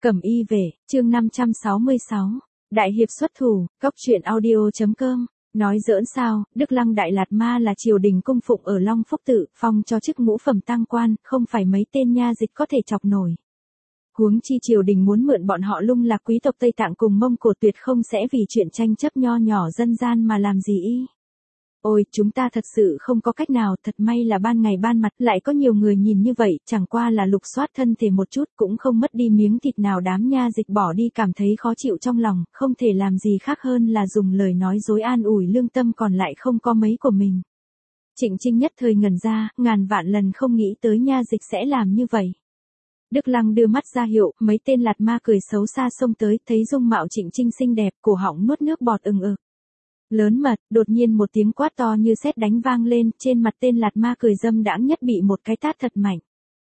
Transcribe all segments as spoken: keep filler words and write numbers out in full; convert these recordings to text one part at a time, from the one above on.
Cẩm y về, chương năm trăm sáu mươi sáu. Đại hiệp xuất thủ, cóc truyện audio.com. Nói giỡn sao, Đức Lăng Đại Lạt Ma là triều đình cung phụng ở Long Phúc Tự, phong cho chức ngũ phẩm tăng quan, không phải mấy tên nha dịch có thể chọc nổi. Huống chi triều đình muốn mượn bọn họ lung lạc quý tộc Tây Tạng cùng Mông Cổ tuyệt không sẽ vì chuyện tranh chấp nho nhỏ dân gian mà làm gì y. Ôi, chúng ta thật sự không có cách nào, thật may là ban ngày ban mặt lại có nhiều người nhìn như vậy, chẳng qua là lục soát thân thể một chút cũng không mất đi miếng thịt nào, đám nha dịch bỏ đi cảm thấy khó chịu trong lòng, không thể làm gì khác hơn là dùng lời nói dối an ủi lương tâm còn lại không có mấy của mình. Trịnh Trinh nhất thời ngẩn ra, ngàn vạn lần không nghĩ tới nha dịch sẽ làm như vậy. Đức Lăng đưa mắt ra hiệu, mấy tên lạt ma cười xấu xa xông tới, thấy dung mạo Trịnh Trinh xinh đẹp, cổ họng nuốt nước bọt ừng ực. Lớn mật, đột nhiên một tiếng quát to như sét đánh vang lên, trên mặt tên lạt ma cười dâm đãng nhất bị một cái tát thật mạnh.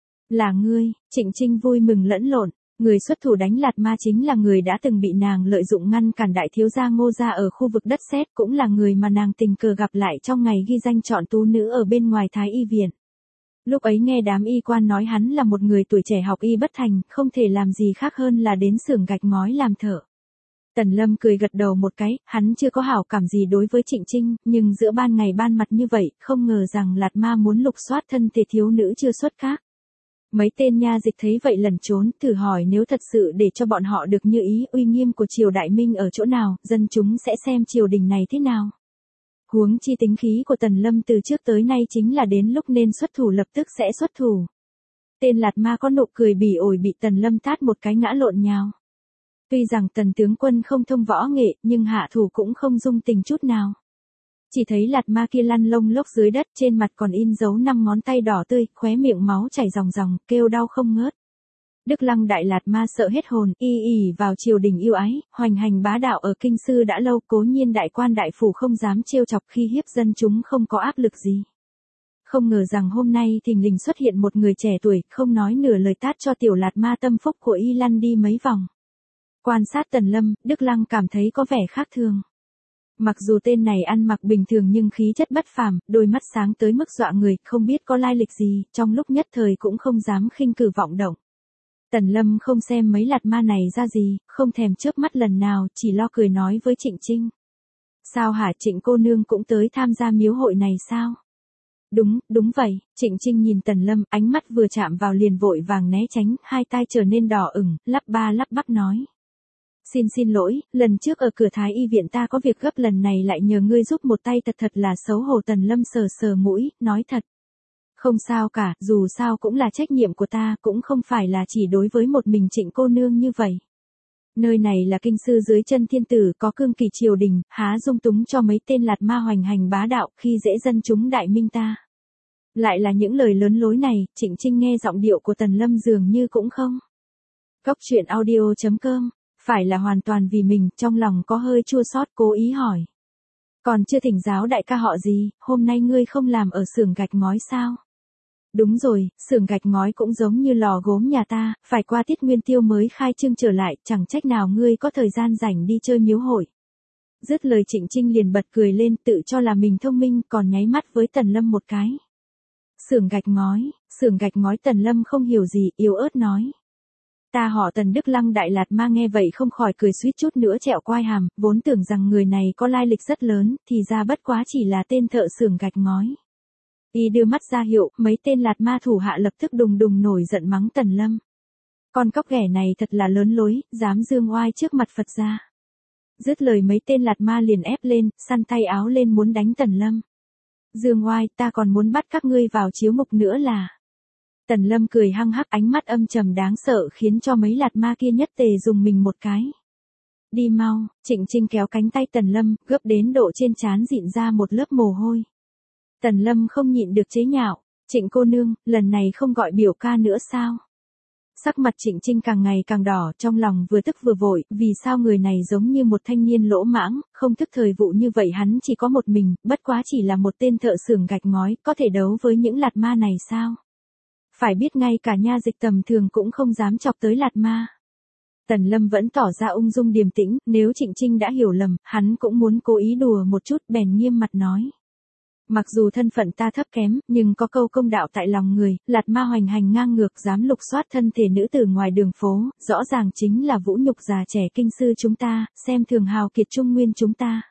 Là ngươi, Trịnh Trinh vui mừng lẫn lộn, người xuất thủ đánh lạt ma chính là người đã từng bị nàng lợi dụng ngăn cản đại thiếu gia Ngô gia ở khu vực đất sét, cũng là người mà nàng tình cờ gặp lại trong ngày ghi danh chọn tú nữ ở bên ngoài Thái Y viện. Lúc ấy nghe đám y quan nói hắn là một người tuổi trẻ học y bất thành, không thể làm gì khác hơn là đến xưởng gạch ngói làm thợ. Tần Lâm cười gật đầu một cái, hắn chưa có hảo cảm gì đối với Trịnh Trinh, nhưng giữa ban ngày ban mặt như vậy, không ngờ rằng lạt ma muốn lục soát thân thể thiếu nữ chưa xuất các. Mấy tên nha dịch thấy vậy lẩn trốn, thử hỏi nếu thật sự để cho bọn họ được như ý, uy nghiêm của triều đại minh ở chỗ nào, dân chúng sẽ xem triều đình này thế nào. Huống chi tính khí của Tần Lâm từ trước tới nay chính là đến lúc nên xuất thủ lập tức sẽ xuất thủ. Tên lạt ma có nụ cười bỉ ổi bị Tần Lâm tát một cái ngã lộn nhào. Tuy rằng Tần tướng quân không thông võ nghệ, nhưng hạ thủ cũng không dung tình chút nào. Chỉ thấy lạt ma kia lăn lông lốc dưới đất, trên mặt còn in dấu năm ngón tay đỏ tươi, khóe miệng máu chảy ròng ròng, kêu đau không ngớt. Đức Lăng Đại Lạt Ma sợ hết hồn, y ỉ vào triều đình yêu ái, hoành hành bá đạo ở kinh sư đã lâu, cố nhiên đại quan đại phủ không dám trêu chọc khi hiếp dân chúng không có áp lực gì. Không ngờ rằng hôm nay thình lình xuất hiện một người trẻ tuổi, không nói nửa lời tát cho tiểu lạt ma tâm phúc của y lăn đi mấy vòng. Quan sát Tần Lâm, Đức Lăng cảm thấy có vẻ khác thường. Mặc dù tên này ăn mặc bình thường nhưng khí chất bất phàm, đôi mắt sáng tới mức dọa người, không biết có lai lịch gì, trong lúc nhất thời cũng không dám khinh cử vọng động. Tần Lâm không xem mấy lạt ma này ra gì, không thèm chớp mắt lần nào, chỉ lo cười nói với Trịnh Trinh. Sao hả, Trịnh cô nương cũng tới tham gia miếu hội này sao? Đúng, đúng vậy, Trịnh Trinh nhìn Tần Lâm, ánh mắt vừa chạm vào liền vội vàng né tránh, hai tai trở nên đỏ ửng, lắp ba lắp bắp nói. Xin xin lỗi, lần trước ở cửa Thái Y viện ta có việc gấp, lần này lại nhờ ngươi giúp một tay, thật thật là xấu hổ. Tần Lâm sờ sờ mũi, nói thật. Không sao cả, dù sao cũng là trách nhiệm của ta, cũng không phải là chỉ đối với một mình Trịnh cô nương như vậy. Nơi này là kinh sư dưới chân thiên tử, có cương kỳ triều đình, há dung túng cho mấy tên lạt ma hoành hành bá đạo, khi dễ dân chúng đại minh ta. Lại là những lời lớn lối này, Trịnh Trinh nghe giọng điệu của Tần Lâm dường như cũng không. Cóc truyện audio.com. Phải là hoàn toàn vì mình, trong lòng có hơi chua xót, cố ý hỏi. Còn chưa thỉnh giáo đại ca họ gì, hôm nay ngươi không làm ở xưởng gạch ngói sao? Đúng rồi, xưởng gạch ngói cũng giống như lò gốm nhà ta, phải qua tiết nguyên tiêu mới khai trương trở lại, chẳng trách nào ngươi có thời gian rảnh đi chơi miếu hội. Dứt lời Trịnh Trinh liền bật cười lên, tự cho là mình thông minh, còn nháy mắt với Tần Lâm một cái. Xưởng gạch ngói, xưởng gạch ngói. Tần Lâm không hiểu gì, yếu ớt nói. Ta họ Tần. Đức Lăng Đại Lạt Ma nghe vậy không khỏi cười suýt chút nữa trẹo quai hàm, vốn tưởng rằng người này có lai lịch rất lớn, thì ra bất quá chỉ là tên thợ xưởng gạch ngói. Y đưa mắt ra hiệu, mấy tên lạt ma thủ hạ lập tức đùng đùng nổi giận mắng Tần Lâm. Con cóc ghẻ này thật là lớn lối, dám dương oai trước mặt Phật gia. Dứt lời mấy tên lạt ma liền ép lên, săn tay áo lên muốn đánh Tần Lâm. Dương oai, ta còn muốn bắt các ngươi vào chiếu mục nữa là. Tần Lâm cười hăng hắc, ánh mắt âm trầm đáng sợ khiến cho mấy lạt ma kia nhất tề dùng mình một cái. Đi mau, Trịnh Trinh kéo cánh tay Tần Lâm, gấp đến độ trên trán dịn ra một lớp mồ hôi. Tần Lâm không nhịn được chế nhạo, Trịnh cô nương, lần này không gọi biểu ca nữa sao? Sắc mặt Trịnh Trinh càng ngày càng đỏ, trong lòng vừa tức vừa vội, vì sao người này giống như một thanh niên lỗ mãng, không thức thời vụ như vậy, hắn chỉ có một mình, bất quá chỉ là một tên thợ xưởng gạch ngói, có thể đấu với những lạt ma này sao? Phải biết ngay cả nha dịch tầm thường cũng không dám chọc tới lạt ma. Tần Lâm vẫn tỏ ra ung dung điềm tĩnh, nếu Trịnh Trinh đã hiểu lầm, hắn cũng muốn cố ý đùa một chút, bèn nghiêm mặt nói. Mặc dù thân phận ta thấp kém, nhưng có câu công đạo tại lòng người, Lạt Ma hoành hành ngang ngược dám lục soát thân thể nữ tử ngoài đường phố, rõ ràng chính là vũ nhục già trẻ kinh sư chúng ta, xem thường hào kiệt trung nguyên chúng ta.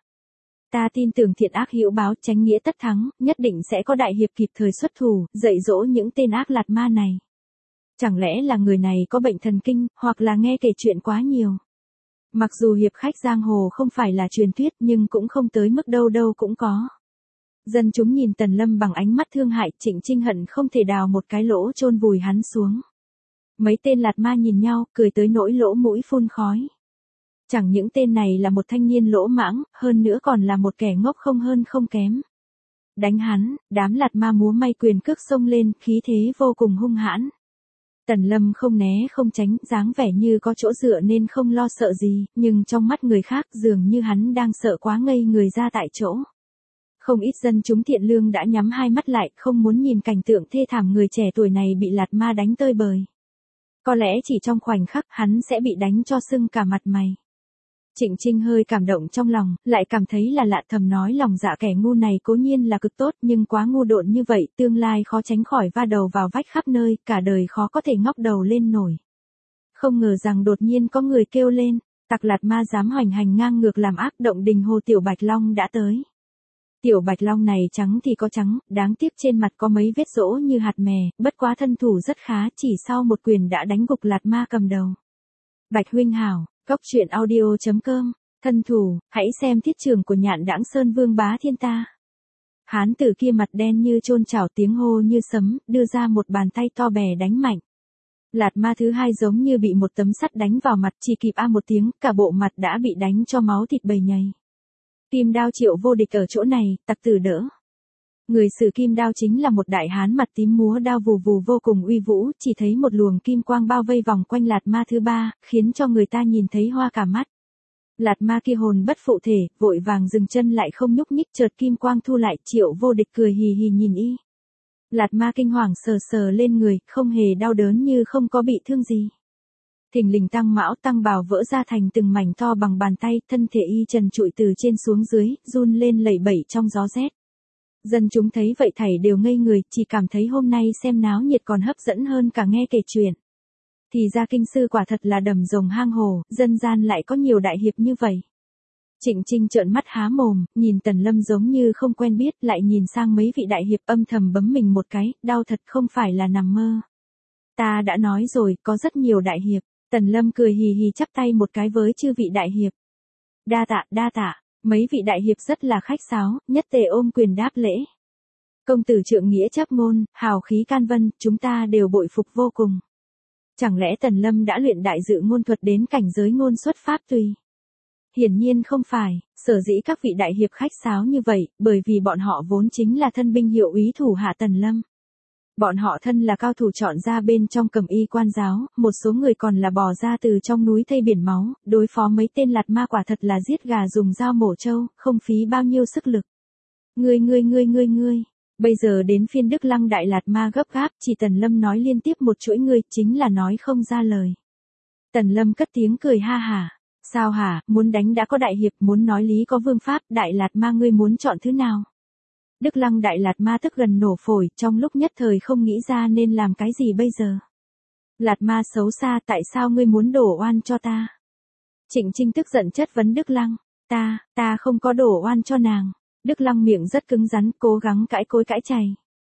Ta tin tưởng thiện ác hữu báo, chánh nghĩa tất thắng, nhất định sẽ có đại hiệp kịp thời xuất thủ, dạy dỗ những tên ác Lạt Ma này. Chẳng lẽ là người này có bệnh thần kinh, hoặc là nghe kể chuyện quá nhiều. Mặc dù hiệp khách giang hồ không phải là truyền thuyết nhưng cũng không tới mức đâu đâu cũng có. Dân chúng nhìn Tần Lâm bằng ánh mắt thương hại, Trịnh Trinh hận không thể đào một cái lỗ chôn vùi hắn xuống. Mấy tên Lạt Ma nhìn nhau, cười tới nỗi lỗ mũi phun khói. Chẳng những tên này là một thanh niên lỗ mãng, hơn nữa còn là một kẻ ngốc không hơn không kém. Đánh hắn, đám Lạt Ma múa may quyền cước xông lên, khí thế vô cùng hung hãn. Tần Lâm không né không tránh, dáng vẻ như có chỗ dựa nên không lo sợ gì, nhưng trong mắt người khác dường như hắn đang sợ quá ngây người ra tại chỗ. Không ít dân chúng thiện lương đã nhắm hai mắt lại, không muốn nhìn cảnh tượng thê thảm người trẻ tuổi này bị Lạt Ma đánh tơi bời. Có lẽ chỉ trong khoảnh khắc hắn sẽ bị đánh cho sưng cả mặt mày. Trịnh Trinh hơi cảm động trong lòng, lại cảm thấy là lạ, thầm nói lòng dạ kẻ ngu này cố nhiên là cực tốt nhưng quá ngu độn như vậy, tương lai khó tránh khỏi va đầu vào vách khắp nơi, cả đời khó có thể ngóc đầu lên nổi. Không ngờ rằng đột nhiên có người kêu lên, tặc Lạt Ma dám hoành hành ngang ngược làm ác, động đình hồ Tiểu Bạch Long đã tới. Tiểu Bạch Long này trắng thì có trắng, đáng tiếc trên mặt có mấy vết rỗ như hạt mè, bất quá thân thủ rất khá, chỉ sau một quyền đã đánh gục Lạt Ma cầm đầu. Bạch huynh hảo, Cốc truyện audio chấm com, thân thủ, hãy xem thiết trường của Nhạn Đãng Sơn Vương Bá Thiên ta. Hán tử kia mặt đen như chôn chảo, tiếng hô như sấm, đưa ra một bàn tay to bè đánh mạnh. Lạt Ma thứ hai giống như bị một tấm sắt đánh vào mặt, chỉ kịp a một tiếng, cả bộ mặt đã bị đánh cho máu thịt bầy nhầy. Kim Đao Triệu Vô Địch ở chỗ này, tặc tử đỡ. Người sử kim đao chính là một đại hán mặt tím múa đao vù vù vô cùng uy vũ, chỉ thấy một luồng kim quang bao vây vòng quanh Lạt Ma thứ ba, khiến cho người ta nhìn thấy hoa cả mắt. Lạt Ma kia hồn bất phụ thể, vội vàng dừng chân lại không nhúc nhích, chợt kim quang thu lại, Triệu Vô Địch cười hì hì nhìn y. Lạt Ma kinh hoàng sờ sờ lên người, không hề đau đớn như không có bị thương gì. Thình lình tăng mão tăng bào vỡ ra thành từng mảnh to bằng bàn tay, thân thể y trần trụi từ trên xuống dưới, run lên lẩy bẩy trong gió rét. Dân chúng thấy vậy thảy đều ngây người, chỉ cảm thấy hôm nay xem náo nhiệt còn hấp dẫn hơn cả nghe kể chuyện. Thì ra kinh sư quả thật là đầm rồng hang hồ, dân gian lại có nhiều đại hiệp như vậy. Trịnh Trinh trợn mắt há mồm, nhìn Tần Lâm giống như không quen biết, lại nhìn sang mấy vị đại hiệp, âm thầm bấm mình một cái, đau thật không phải là nằm mơ. Ta đã nói rồi, có rất nhiều đại hiệp. Tần Lâm cười hì hì chắp tay một cái với chư vị đại hiệp. Đa tạ, đa tạ. Mấy vị đại hiệp rất là khách sáo, nhất tề ôm quyền đáp lễ. Công tử trượng nghĩa chấp ngôn, hào khí can vân, chúng ta đều bội phục vô cùng. Chẳng lẽ Tần Lâm đã luyện đại dự ngôn thuật đến cảnh giới ngôn xuất pháp tùy? Hiển nhiên không phải, sở dĩ các vị đại hiệp khách sáo như vậy, bởi vì bọn họ vốn chính là thân binh hiệu úy thủ hạ Tần Lâm. Bọn họ thân là cao thủ chọn ra bên trong cẩm y quan giáo, một số người còn là bò ra từ trong núi thây biển máu, đối phó mấy tên Lạt Ma quả thật là giết gà dùng dao mổ trâu, không phí bao nhiêu sức lực. Ngươi ngươi ngươi ngươi ngươi, bây giờ đến phiên Đức Lăng đại Lạt Ma gấp gáp, chỉ Tần Lâm nói liên tiếp một chuỗi ngươi, chính là nói không ra lời. Tần Lâm cất tiếng cười ha hả, sao hả, muốn đánh đã có đại hiệp, muốn nói lý có vương pháp, đại Lạt Ma ngươi muốn chọn thứ nào? Đức Lăng đại Lạt Ma tức gần nổ phổi, trong lúc nhất thời không nghĩ ra nên làm cái gì bây giờ. Lạt Ma xấu xa, tại sao ngươi muốn đổ oan cho ta? Trịnh Trinh tức giận chất vấn Đức Lăng, ta, ta không có đổ oan cho nàng. Đức Lăng miệng rất cứng rắn, cố gắng cãi cối cãi chày.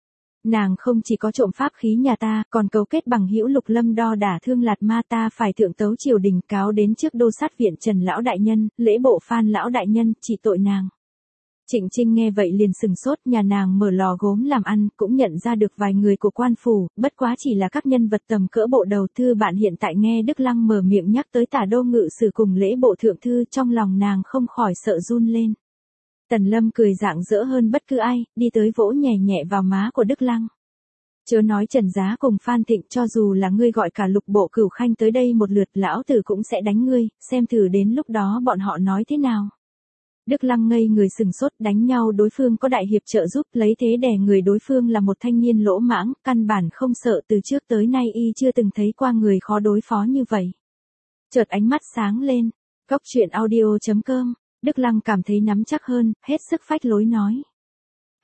Nàng không chỉ có trộm pháp khí nhà ta, còn cấu kết bằng hữu Lục Lâm đo đả thương Lạt Ma, ta phải thượng tấu triều đình cáo đến trước đô sát viện Trần lão đại nhân, lễ bộ Phan lão đại nhân, trị tội nàng. Trịnh Trinh nghe vậy liền sừng sốt, nhà nàng mở lò gốm làm ăn, cũng nhận ra được vài người của quan phủ, bất quá chỉ là các nhân vật tầm cỡ bộ đầu thư. Bạn hiện tại nghe Đức Lăng mở miệng nhắc tới Tả Đô Ngự Sử cùng lễ bộ thượng thư, trong lòng nàng không khỏi sợ run lên. Tần Lâm cười rạng rỡ hơn bất cứ ai, đi tới vỗ nhẹ nhẹ vào má của Đức Lăng. Chớ nói Trần Giá cùng Phan Thịnh, cho dù là ngươi gọi cả Lục bộ Cửu Khanh tới đây một lượt, lão tử cũng sẽ đánh ngươi, xem thử đến lúc đó bọn họ nói thế nào. Đức Lăng ngây người sừng sốt, đánh nhau đối phương có đại hiệp trợ giúp, lấy thế đè người đối phương là một thanh niên lỗ mãng, căn bản không sợ, từ trước tới nay y chưa từng thấy qua người khó đối phó như vậy. Chợt ánh mắt sáng lên, Cốc truyện audio chấm com, Đức Lăng cảm thấy nắm chắc hơn, hết sức phách lối nói.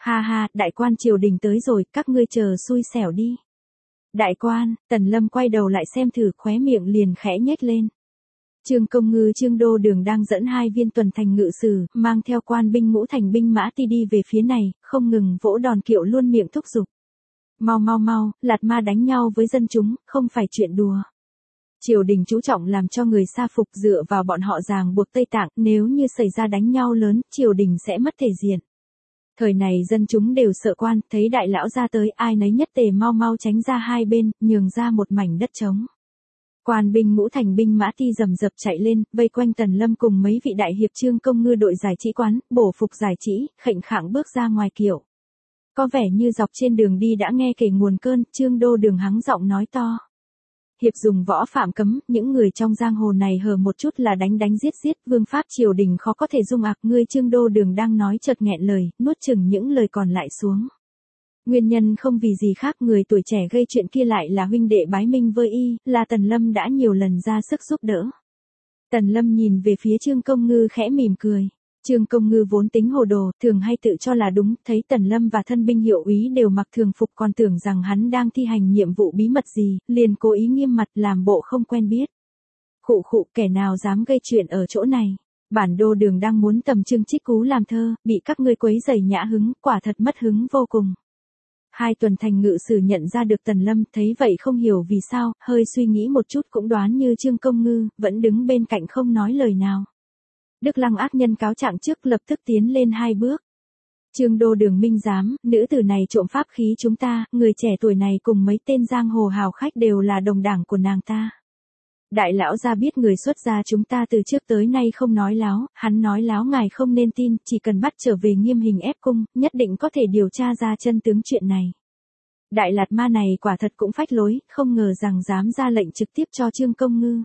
Ha ha, đại quan triều đình tới rồi, các ngươi chờ xui xẻo đi. Đại quan, Tần Lâm quay đầu lại xem thử, khóe miệng liền khẽ nhếch lên. Trương Công Ngư Trương Đô Đường đang dẫn hai viên tuần thành ngự sử, mang theo quan binh ngũ thành binh mã ti đi về phía này, không ngừng vỗ đòn kiệu luôn miệng thúc giục. Mau mau mau, Lạt Ma đánh nhau với dân chúng, không phải chuyện đùa. Triều đình chú trọng làm cho người sa phục, dựa vào bọn họ ràng buộc Tây Tạng, nếu như xảy ra đánh nhau lớn, triều đình sẽ mất thể diện. Thời này dân chúng đều sợ quan, thấy đại lão ra tới, ai nấy nhất tề mau mau tránh ra hai bên, nhường ra một mảnh đất trống. Quan binh ngũ thành binh mã ti rầm rập chạy lên, vây quanh Tần Lâm cùng mấy vị đại hiệp Trương Công Ngư đội giải trí quán, bổ phục giải trí, khệnh khạng bước ra ngoài kiệu. Có vẻ như dọc trên đường đi đã nghe kể nguồn cơn, Trương Đô Đường hắng giọng nói to. Hiệp dùng võ phạm cấm, những người trong giang hồ này hờ một chút là đánh đánh giết giết, vương pháp triều đình khó có thể dung ạc. Ngươi Trương Đô Đường đang nói chợt nghẹn lời, nuốt chừng những lời còn lại xuống. Nguyên nhân không vì gì khác, người tuổi trẻ gây chuyện kia lại là huynh đệ bái minh với y, là Tần Lâm đã nhiều lần ra sức giúp đỡ. Tần Lâm nhìn về phía Trương Công Ngư khẽ mỉm cười. Trương Công Ngư vốn tính hồ đồ, thường hay tự cho là đúng, thấy Tần Lâm và thân binh hiệu úy đều mặc thường phục còn tưởng rằng hắn đang thi hành nhiệm vụ bí mật gì, liền cố ý nghiêm mặt làm bộ không quen biết. Khụ khụ, kẻ nào dám gây chuyện ở chỗ này. Bản Đô Đường đang muốn tầm trưng trích cú làm thơ, bị các ngươi quấy rầy nhã hứng, quả thật mất hứng vô cùng. Hai tuần thành ngự sử nhận ra được Tần Lâm, thấy vậy không hiểu vì sao, hơi suy nghĩ một chút cũng đoán như Trương Công Ngư, vẫn đứng bên cạnh không nói lời nào. Đức Lăng ác nhân cáo trạng trước lập tức tiến lên hai bước. Trương Đô Đường minh giám, nữ tử này trộm pháp khí chúng ta, người trẻ tuổi này cùng mấy tên giang hồ hào khách đều là đồng đảng của nàng ta. Đại lão gia biết người xuất gia chúng ta từ trước tới nay không nói láo, hắn nói láo ngài không nên tin, chỉ cần bắt trở về nghiêm hình ép cung, nhất định có thể điều tra ra chân tướng chuyện này. Đại Lạt Ma này quả thật cũng phách lối, không ngờ rằng dám ra lệnh trực tiếp cho Trương Công Ngư.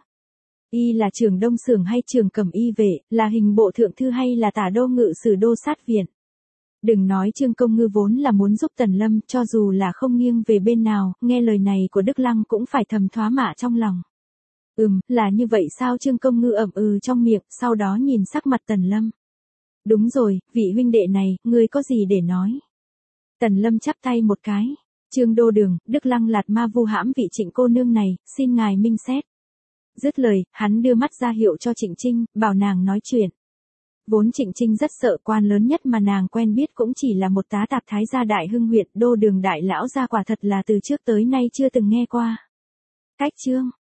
Y là trưởng đông xưởng hay trưởng cẩm y vệ, là hình bộ thượng thư hay là tả đô ngự sử đô sát viện. Đừng nói Trương Công Ngư vốn là muốn giúp Tần Lâm, cho dù là không nghiêng về bên nào, nghe lời này của Đức Lăng cũng phải thầm thoá mạ trong lòng. Ừm, là như vậy sao? Trương Công Ngư ậm ừ trong miệng, sau đó nhìn sắc mặt Tần Lâm. Đúng rồi, vị huynh đệ này, ngươi có gì để nói? Tần Lâm chắp tay một cái. Trương Đô Đường, Đức Lăng Lạt Ma vu hãm vị Trịnh cô nương này, xin ngài minh xét. Dứt lời, hắn đưa mắt ra hiệu cho Trịnh Trinh, bảo nàng nói chuyện. Vốn Trịnh Trinh rất sợ, quan lớn nhất mà nàng quen biết cũng chỉ là một tá tạp thái gia Đại Hưng huyện. Đô Đường đại lão gia quả thật là từ trước tới nay chưa từng nghe qua. Cách chương